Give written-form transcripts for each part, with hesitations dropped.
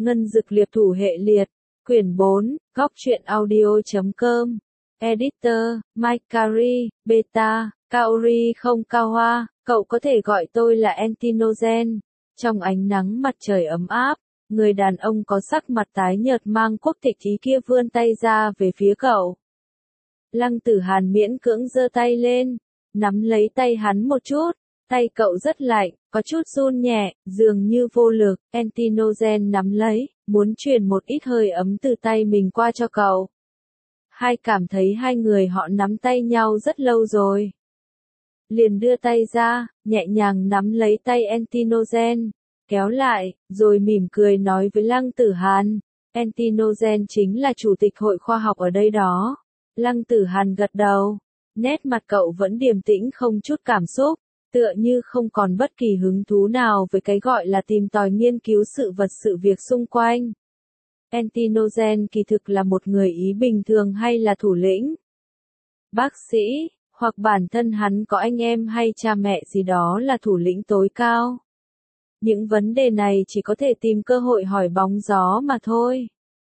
Ngân dực liệp thủ hệ liệt. Quyển 4, góc truyện audio.com. Editor, Mike Carey, Beta, Kaori không cao hoa, cậu có thể gọi tôi là Antinogen. Trong ánh nắng mặt trời ấm áp, người đàn ông có sắc mặt tái nhợt mang quốc tịch Ý kia vươn tay ra về phía cậu. Lăng Tử Hàn miễn cưỡng giơ tay lên, nắm lấy tay hắn một chút, tay cậu rất lạnh, có chút run nhẹ, dường như vô lực. Antinogen nắm lấy, muốn truyền một ít hơi ấm từ tay mình qua cho cậu. Hai cảm thấy hai người họ nắm tay nhau rất lâu rồi. Liền đưa tay ra, nhẹ nhàng nắm lấy tay Antinogen, kéo lại, rồi mỉm cười nói với Lăng Tử Hàn. Antinogen chính là chủ tịch hội khoa học ở đây đó. Lăng Tử Hàn gật đầu, nét mặt cậu vẫn điềm tĩnh không chút cảm xúc, tựa như không còn bất kỳ hứng thú nào với cái gọi là tìm tòi nghiên cứu sự vật sự việc xung quanh. Antinogen kỳ thực là một người Ý bình thường hay là thủ lĩnh? Bác sĩ, hoặc bản thân hắn có anh em hay cha mẹ gì đó là thủ lĩnh tối cao? Những vấn đề này chỉ có thể tìm cơ hội hỏi bóng gió mà thôi.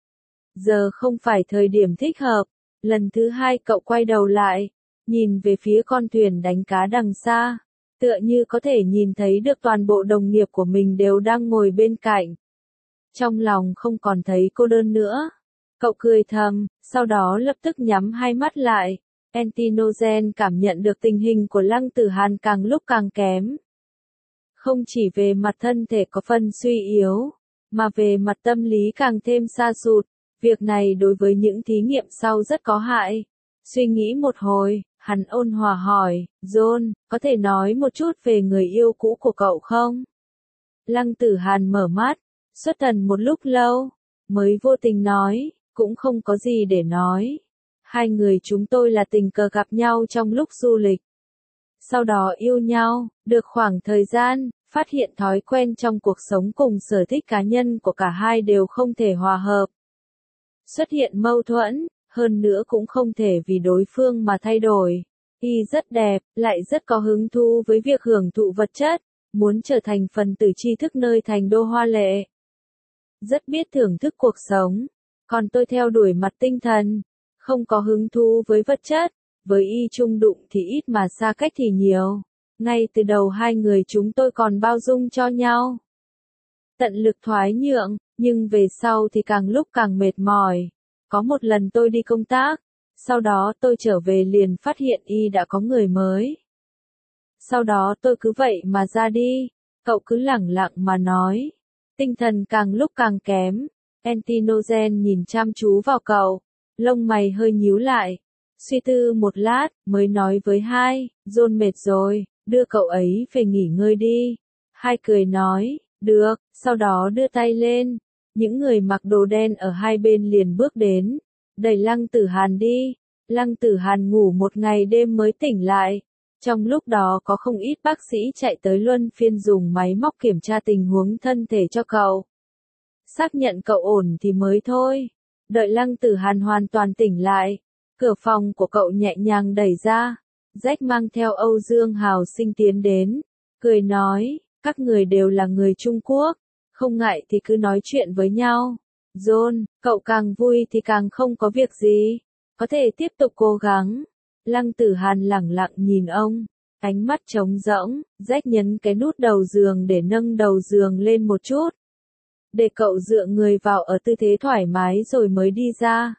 Giờ không phải thời điểm thích hợp. Lần thứ hai cậu quay đầu lại, nhìn về phía con thuyền đánh cá đằng xa, tựa như có thể nhìn thấy được toàn bộ đồng nghiệp của mình đều đang ngồi bên cạnh. Trong lòng không còn thấy cô đơn nữa. Cậu cười thầm, sau đó lập tức nhắm hai mắt lại. Antinogen cảm nhận được tình hình của Lăng Tử Hàn càng lúc càng kém. Không chỉ về mặt thân thể có phần suy yếu, mà về mặt tâm lý càng thêm sa sút. Việc này đối với những thí nghiệm sau rất có hại. Suy nghĩ một hồi, hắn ôn hòa hỏi, John, có thể nói một chút về người yêu cũ của cậu không? Lăng Tử Hàn mở mắt, xuất thần một lúc lâu, mới vô tình nói, cũng không có gì để nói. Hai người chúng tôi là tình cờ gặp nhau trong lúc du lịch. Sau đó yêu nhau, được khoảng thời gian, phát hiện thói quen trong cuộc sống cùng sở thích cá nhân của cả hai đều không thể hòa hợp. Xuất hiện mâu thuẫn, hơn nữa cũng không thể vì đối phương mà thay đổi. Y rất đẹp, lại rất có hứng thú với việc hưởng thụ vật chất, muốn trở thành phần tử tri thức nơi thành đô hoa lệ. Rất biết thưởng thức cuộc sống, còn tôi theo đuổi mặt tinh thần, không có hứng thú với vật chất, với Y chung đụng thì ít mà xa cách thì nhiều. Ngay từ đầu hai người chúng tôi còn bao dung cho nhau. Tận lực thoái nhượng, nhưng về sau thì càng lúc càng mệt mỏi. Có một lần tôi đi công tác, sau đó tôi trở về liền phát hiện Y đã có người mới. Sau đó tôi cứ vậy mà ra đi, cậu cứ lẳng lặng mà nói. Tinh thần càng lúc càng kém. Antinogen nhìn chăm chú vào cậu, lông mày hơi nhíu lại. Suy tư một lát, mới nói với hai, John mệt rồi, đưa cậu ấy về nghỉ ngơi đi. Hai cười nói, được, sau đó đưa tay lên. Những người mặc đồ đen ở hai bên liền bước đến, đẩy Lăng Tử Hàn đi. Lăng Tử Hàn ngủ một ngày đêm mới tỉnh lại. Trong lúc đó có không ít bác sĩ chạy tới luân phiên dùng máy móc kiểm tra tình huống thân thể cho cậu. Xác nhận cậu ổn thì mới thôi. Đợi Lăng Tử Hàn hoàn toàn tỉnh lại, cửa phòng của cậu nhẹ nhàng đẩy ra. Jack mang theo Âu Dương Hào Sinh tiến đến, cười nói, các người đều là người Trung Quốc. Không ngại thì cứ nói chuyện với nhau. John, cậu càng vui thì càng không có việc gì. Có thể tiếp tục cố gắng. Lăng Tử Hàn lẳng lặng nhìn ông. Ánh mắt trống rỗng. Jack nhấn cái nút đầu giường để nâng đầu giường lên một chút. Để cậu dựa người vào ở tư thế thoải mái rồi mới đi ra.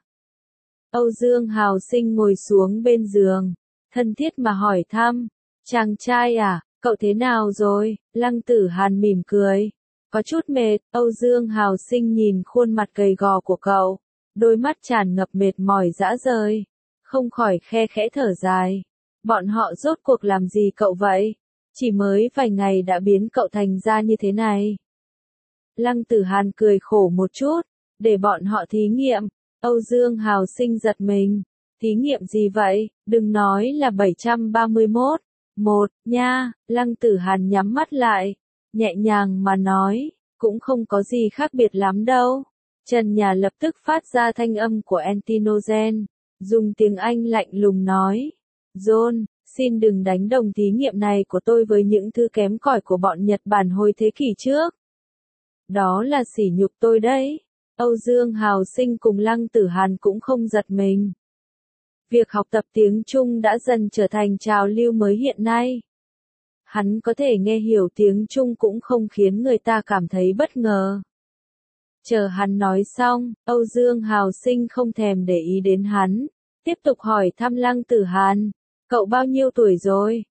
Âu Dương Hào Sinh ngồi xuống bên giường. Thân thiết mà hỏi thăm. Chàng trai à, cậu thế nào rồi? Lăng Tử Hàn mỉm cười. Có chút mệt. Âu Dương Hào Sinh nhìn khuôn mặt gầy gò của cậu, đôi mắt tràn ngập mệt mỏi dã rời, không khỏi khe khẽ thở dài. Bọn họ rốt cuộc làm gì cậu vậy? Chỉ mới vài ngày đã biến cậu thành ra như thế này. Lăng Tử Hàn cười khổ một chút, để bọn họ thí nghiệm. Âu Dương Hào Sinh giật mình. Thí nghiệm gì vậy? Đừng nói là 731. Một, nha. Lăng Tử Hàn nhắm mắt lại, nhẹ nhàng mà nói, cũng không có gì khác biệt lắm đâu. Trần nhà lập tức phát ra thanh âm của Antinogen, dùng tiếng Anh lạnh lùng nói, John, xin đừng đánh đồng thí nghiệm này của tôi với những thứ kém cỏi của bọn Nhật Bản hồi thế kỷ trước. Đó là sỉ nhục tôi đấy. Âu Dương Hào Sinh cùng Lăng Tử Hàn cũng không giật mình. Việc học tập tiếng Trung đã dần trở thành trào lưu mới hiện nay. Hắn có thể nghe hiểu tiếng Trung cũng không khiến người ta cảm thấy bất ngờ. Chờ hắn nói xong, Âu Dương Hào Sinh không thèm để ý đến hắn, tiếp tục hỏi thăm Lăng Tử Hàn. Cậu bao nhiêu tuổi rồi?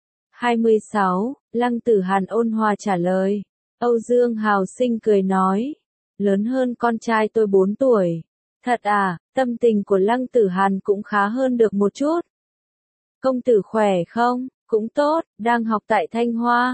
26, Lăng Tử Hàn ôn hòa trả lời. Âu Dương Hào Sinh cười nói. Lớn hơn con trai tôi 4 tuổi. Thật à, tâm tình của Lăng Tử Hàn cũng khá hơn được một chút. Công tử khỏe không? Cũng tốt, đang học tại Thanh Hoa.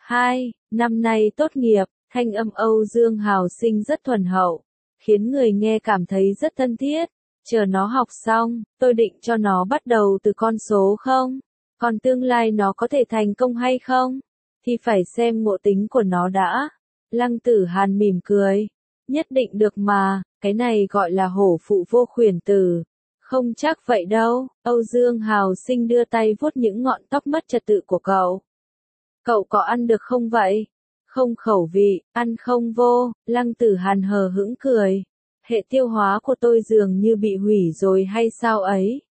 2, năm nay tốt nghiệp, thanh âm Âu Dương Hào Sinh rất thuần hậu, khiến người nghe cảm thấy rất thân thiết. Chờ nó học xong, tôi định cho nó bắt đầu từ con số không? Còn tương lai nó có thể thành công hay không? Thì phải xem ngộ tính của nó đã. Lăng Tử Hàn mỉm cười. Nhất định được mà, cái này gọi là hổ phụ vô khuyển tử. Không chắc vậy đâu, Âu Dương Hào Sinh đưa tay vuốt những ngọn tóc mất trật tự của cậu. Cậu có ăn được không vậy? Không khẩu vị, ăn không vô, Lăng Tử Hàn hờ hững cười. Hệ tiêu hóa của tôi dường như bị hủy rồi hay sao ấy?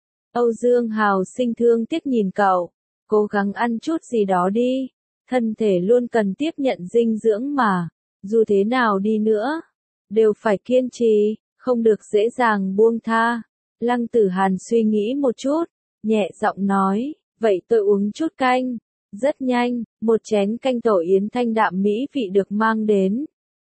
Âu Dương Hào Sinh thương tiếc nhìn cậu. Cố gắng ăn chút gì đó đi. Thân thể luôn cần tiếp nhận dinh dưỡng mà. Dù thế nào đi nữa, đều phải kiên trì, không được dễ dàng buông tha. Lăng Tử Hàn suy nghĩ một chút, nhẹ giọng nói, vậy tôi uống chút canh. Rất nhanh, một chén canh tổ yến thanh đạm mỹ vị được mang đến.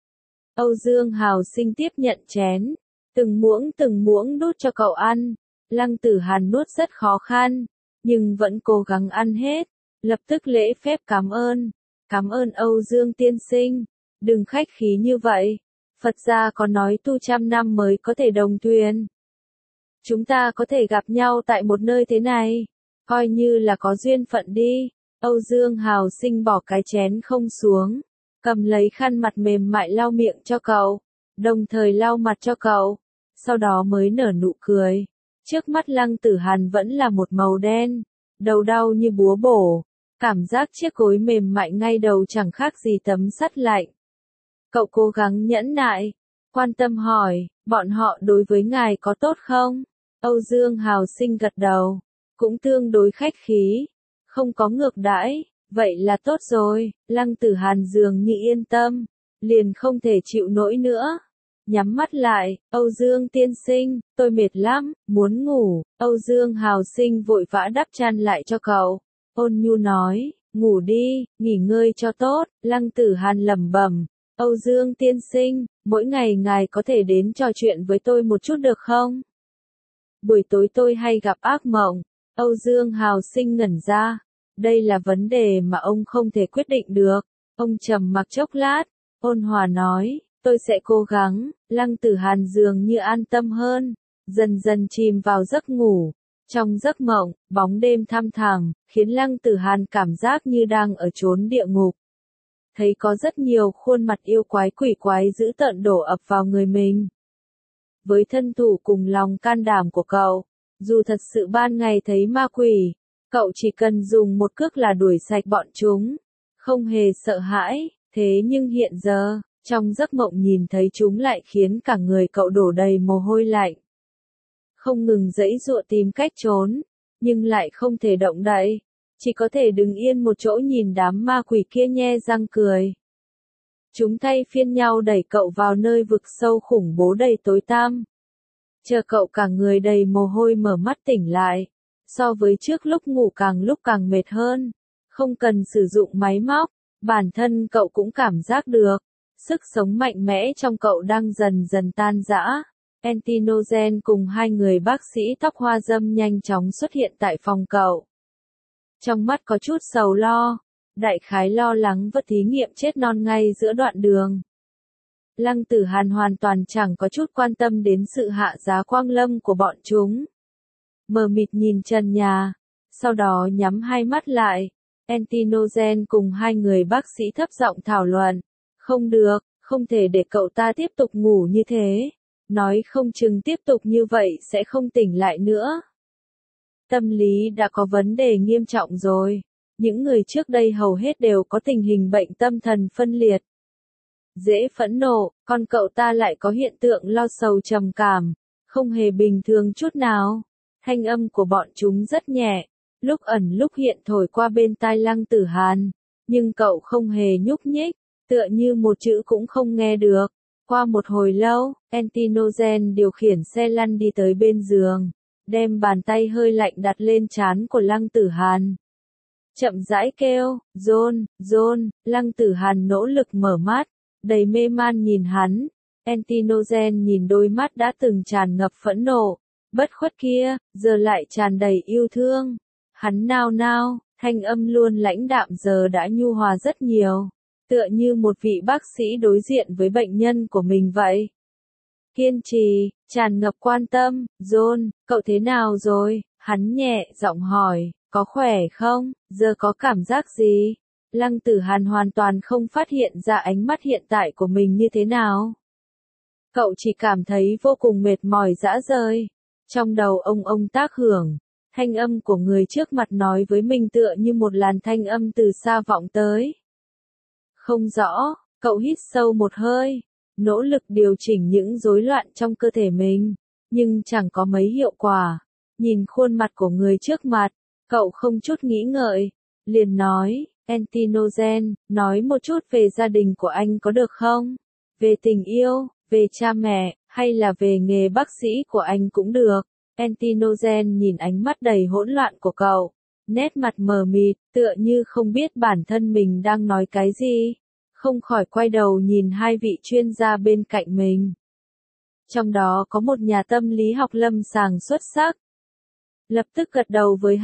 Âu Dương Hào Sinh tiếp nhận chén, từng muỗng đút cho cậu ăn. Lăng Tử Hàn nuốt rất khó khăn, nhưng vẫn cố gắng ăn hết, lập tức lễ phép cảm ơn. Cảm ơn Âu Dương tiên sinh, đừng khách khí như vậy. Phật gia có nói tu 100 năm mới có thể đồng thuyền. Chúng ta có thể gặp nhau tại một nơi thế này, coi như là có duyên phận đi. Âu Dương Hào Sinh bỏ cái chén không xuống, cầm lấy khăn mặt mềm mại lau miệng cho cậu, đồng thời lau mặt cho cậu, sau đó mới nở nụ cười. Trước mắt Lăng Tử Hàn vẫn là một màu đen, đầu đau như búa bổ, cảm giác chiếc gối mềm mại ngay đầu chẳng khác gì tấm sắt lạnh. Cậu cố gắng nhẫn nại, quan tâm hỏi, bọn họ đối với ngài có tốt không? Âu Dương Hào Sinh gật đầu, cũng tương đối khách khí, không có ngược đãi, vậy là tốt rồi. Lăng Tử Hàn dường như yên tâm, liền không thể chịu nổi nữa. Nhắm mắt lại, Âu Dương tiên sinh, tôi mệt lắm, muốn ngủ. Âu Dương Hào Sinh vội vã đắp chăn lại cho cậu, ôn nhu nói, ngủ đi, nghỉ ngơi cho tốt. Lăng Tử Hàn lẩm bẩm, Âu Dương tiên sinh, mỗi ngày ngài có thể đến trò chuyện với tôi một chút được không? Buổi tối tôi hay gặp ác mộng. Âu Dương Hào Sinh ngẩn ra, đây là vấn đề mà ông không thể quyết định được. Ông trầm mặc chốc lát, ôn hòa nói, tôi sẽ cố gắng. Lăng Tử Hàn dường như an tâm hơn, dần dần chìm vào giấc ngủ. Trong giấc mộng, bóng đêm thăm thẳm, khiến Lăng Tử Hàn cảm giác như đang ở chốn địa ngục. Thấy có rất nhiều khuôn mặt yêu quái quỷ quái dữ tợn đổ ập vào người mình. Với thân thủ cùng lòng can đảm của cậu, dù thật sự ban ngày thấy ma quỷ, cậu chỉ cần dùng một cước là đuổi sạch bọn chúng, không hề sợ hãi. Thế nhưng hiện giờ, trong giấc mộng nhìn thấy chúng lại khiến cả người cậu đổ đầy mồ hôi lạnh. Không ngừng giãy giụa tìm cách trốn, nhưng lại không thể động đậy, chỉ có thể đứng yên một chỗ nhìn đám ma quỷ kia nhe răng cười. Chúng thay phiên nhau đẩy cậu vào nơi vực sâu khủng bố đầy tối tăm. Chờ cậu cả người đầy mồ hôi mở mắt tỉnh lại, so với trước lúc ngủ càng lúc càng mệt hơn. Không cần sử dụng máy móc, bản thân cậu cũng cảm giác được, sức sống mạnh mẽ trong cậu đang dần dần tan rã. Antinogen cùng hai người bác sĩ tóc hoa dâm nhanh chóng xuất hiện tại phòng cậu. Trong mắt có chút sầu lo, đại khái lo lắng vật thí nghiệm chết non ngay giữa đoạn đường. Lăng Tử Hàn hoàn toàn chẳng có chút quan tâm đến sự hạ giá quang lâm của bọn chúng. Mờ mịt nhìn trần nhà, sau đó nhắm hai mắt lại. Antinogen cùng hai người bác sĩ thấp giọng thảo luận. Không được, không thể để cậu ta tiếp tục ngủ như thế. Nói không chừng tiếp tục như vậy sẽ không tỉnh lại nữa. Tâm lý đã có vấn đề nghiêm trọng rồi. Những người trước đây hầu hết đều có tình hình bệnh tâm thần phân liệt. dễ phẫn nộ, còn cậu ta lại có hiện tượng lo sầu trầm cảm, không hề bình thường chút nào. Thanh âm của bọn chúng rất nhẹ, lúc ẩn lúc hiện thổi qua bên tai Lăng Tử Hàn, nhưng cậu không hề nhúc nhích, tựa như một chữ cũng không nghe được. Qua một hồi lâu, Antinogen điều khiển xe lăn đi tới bên giường, đem bàn tay hơi lạnh đặt lên trán của Lăng Tử Hàn. Chậm rãi kêu, John, John, Lăng Tử Hàn nỗ lực mở mắt, đầy mê man nhìn hắn. Antinogen nhìn đôi mắt đã từng tràn ngập phẫn nộ, bất khuất kia, giờ lại tràn đầy yêu thương. Hắn nao nao, thanh âm luôn lãnh đạm giờ đã nhu hòa rất nhiều, tựa như một vị bác sĩ đối diện với bệnh nhân của mình vậy. Kiên trì, tràn ngập quan tâm, John, cậu thế nào rồi? Hắn nhẹ giọng hỏi, có khỏe không, giờ có cảm giác gì? Lăng Tử Hàn hoàn toàn không phát hiện ra ánh mắt hiện tại của mình như thế nào. Cậu chỉ cảm thấy vô cùng mệt mỏi rã rời. Trong đầu ông tác hưởng, thanh âm của người trước mặt nói với mình tựa như một làn thanh âm từ xa vọng tới. Không rõ, cậu hít sâu một hơi, nỗ lực điều chỉnh những rối loạn trong cơ thể mình, nhưng chẳng có mấy hiệu quả. Nhìn khuôn mặt của người trước mặt, cậu không chút nghĩ ngợi, liền nói, Antinogen, nói một chút về gia đình của anh có được không? Về tình yêu, về cha mẹ, hay là về nghề bác sĩ của anh cũng được. Antinogen nhìn ánh mắt đầy hỗn loạn của cậu, nét mặt mờ mịt, tựa như không biết bản thân mình đang nói cái gì, không khỏi quay đầu nhìn hai vị chuyên gia bên cạnh mình. Trong đó có một nhà tâm lý học lâm sàng xuất sắc. Lập tức gật đầu với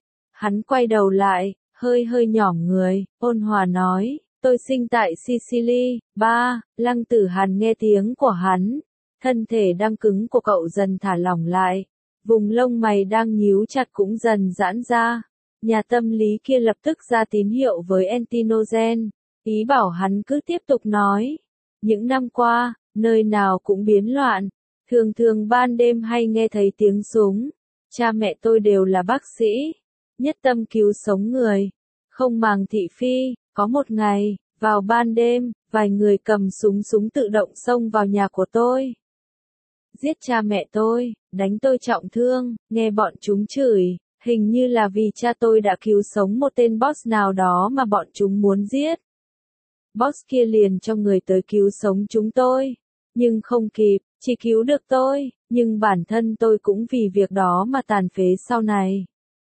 hắn quay đầu lại, hơi nhỏm người, ôn hòa nói, tôi sinh tại Sicily. Lăng Tử Hàn nghe tiếng của hắn, thân thể đang cứng của cậu dần thả lỏng lại, vùng lông mày đang nhíu chặt cũng dần giãn ra. Nhà tâm lý kia lập tức ra tín hiệu với Antinogen, ý bảo hắn cứ tiếp tục nói. Những năm qua, nơi nào cũng biến loạn, thường ban đêm hay nghe thấy tiếng súng. Cha mẹ tôi đều là bác sĩ, nhất tâm cứu sống người, không màng thị phi. Có một ngày, vào ban đêm, vài người cầm súng tự động xông vào nhà của tôi. Giết cha mẹ tôi, đánh tôi trọng thương, nghe bọn chúng chửi, hình như là vì cha tôi đã cứu sống một tên boss nào đó mà bọn chúng muốn giết. Boss kia liền cho người tới cứu sống chúng tôi, nhưng không kịp, chỉ cứu được tôi, nhưng bản thân tôi cũng vì việc đó mà tàn phế sau này.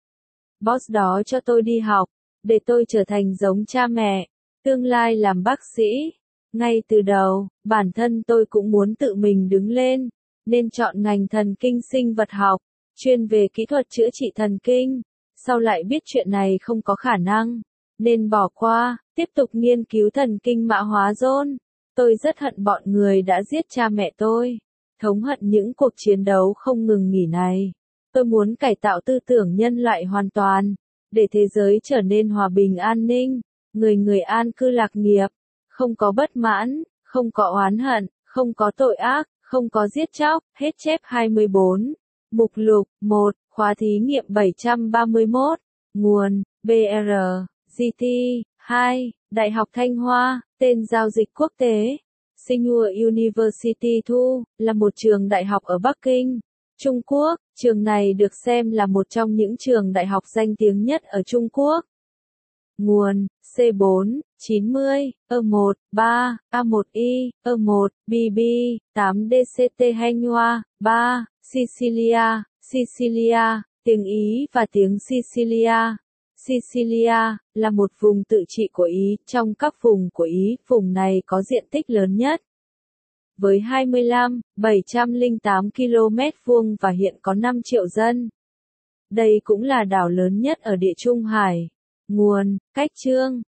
Boss đó cho tôi đi học, để tôi trở thành giống cha mẹ, tương lai làm bác sĩ. Ngay từ đầu, bản thân tôi cũng muốn tự mình đứng lên, nên chọn ngành thần kinh sinh vật học, chuyên về kỹ thuật chữa trị thần kinh. Sau lại biết chuyện này không có khả năng, nên bỏ qua, tiếp tục nghiên cứu thần kinh mã hóa John. Tôi rất hận bọn người đã giết cha mẹ tôi, thống hận những cuộc chiến đấu không ngừng nghỉ này. Tôi muốn cải tạo tư tưởng nhân loại hoàn toàn, để thế giới trở nên hòa bình an ninh, người an cư lạc nghiệp, không có bất mãn, không có oán hận, không có tội ác, không có giết chóc. Hết chép 24. Mục lục 1, khóa thí nghiệm 731, nguồn, BR, GT, 2, Đại học Thanh Hoa, tên giao dịch quốc tế. Tsinghua University Thu, là một trường đại học ở Bắc Kinh, Trung Quốc. Trường này được xem là một trong những trường đại học danh tiếng nhất ở Trung Quốc. Nguồn, C4, 90, E1, 3, A1I, E1, BB, 8 DCT Hanwha, 3, Sicilia, tiếng Ý và tiếng Sicilia. Sicilia là một vùng tự trị của Ý, trong các vùng của Ý, vùng này có diện tích lớn nhất, với 25.708 km vuông và hiện có 5 triệu dân. Đây cũng là đảo lớn nhất ở Địa Trung Hải. Nguồn, Cách Chương,